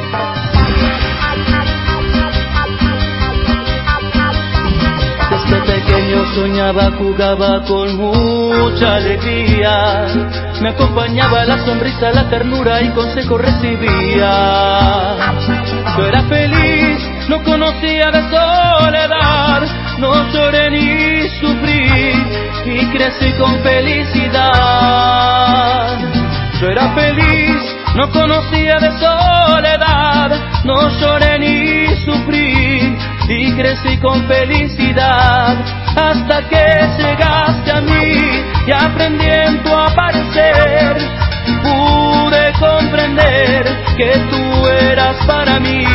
Desde pequeño soñaba, jugaba con mucha alegría. Me acompañaba la sonrisa, la ternura y consejo recibía. Yo era feliz, no conocía de soledad, no lloré ni sufrí y crecí con felicidad. Yo era feliz, no conocía de soledad, no lloré ni sufrí y crecí con felicidad. Hasta que llegaste a mí y aprendí en tu aparecer, pude comprender que tú eras para mí.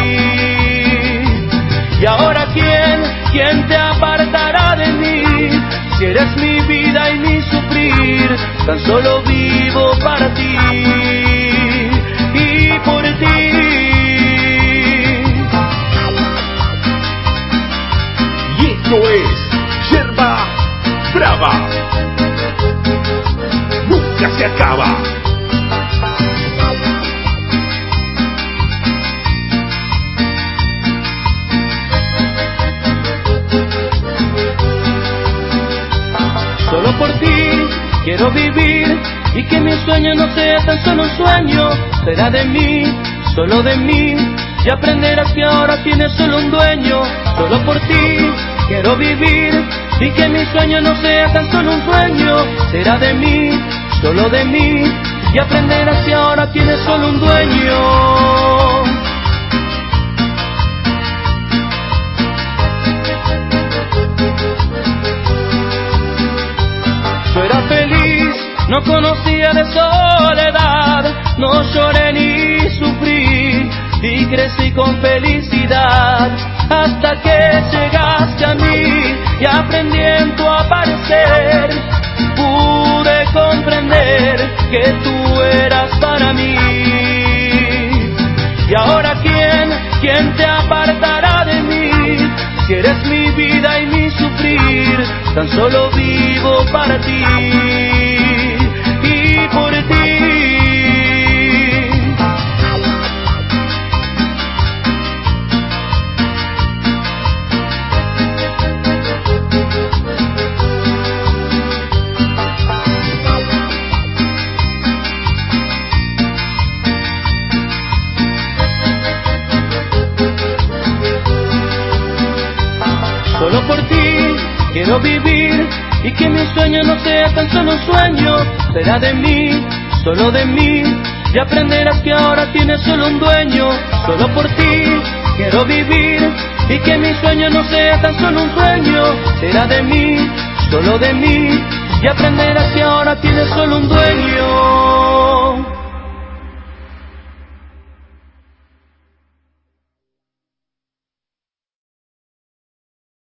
Y ahora ¿quién te apartará de mí? Si eres mi vida y mi sufrir, tan solo vivo para ti y por ti. Y esto es Yerba Brava. Nunca se acaba. Solo por ti quiero vivir y que mi sueño no sea tan solo un sueño. Será de mí, solo de mí, y aprenderás que ahora tienes solo un dueño. Solo por ti quiero vivir y que mi sueño no sea tan solo un sueño. Será de mí, solo de mí, y aprenderás que ahora tienes solo un dueño. Yo era feliz, no conocía de soledad, no lloré ni sufrí y crecí con felicidad. Hasta que llegaste a mí y aprendí en tu aparecer, pude comprender que tú eras para mí. Y ahora ¿quién te apartará de mí? Si eres mi vida y mi sufrir, tan solo vivo para ti y por ti. Solo por ti quiero vivir y que mi sueño no sea tan solo un sueño. Será de mí, solo de mí, y aprenderás que ahora tienes solo un dueño. Solo por ti quiero vivir y que mi sueño no sea tan solo un sueño. Será de mí, solo de mí, y aprenderás que ahora tienes solo un dueño.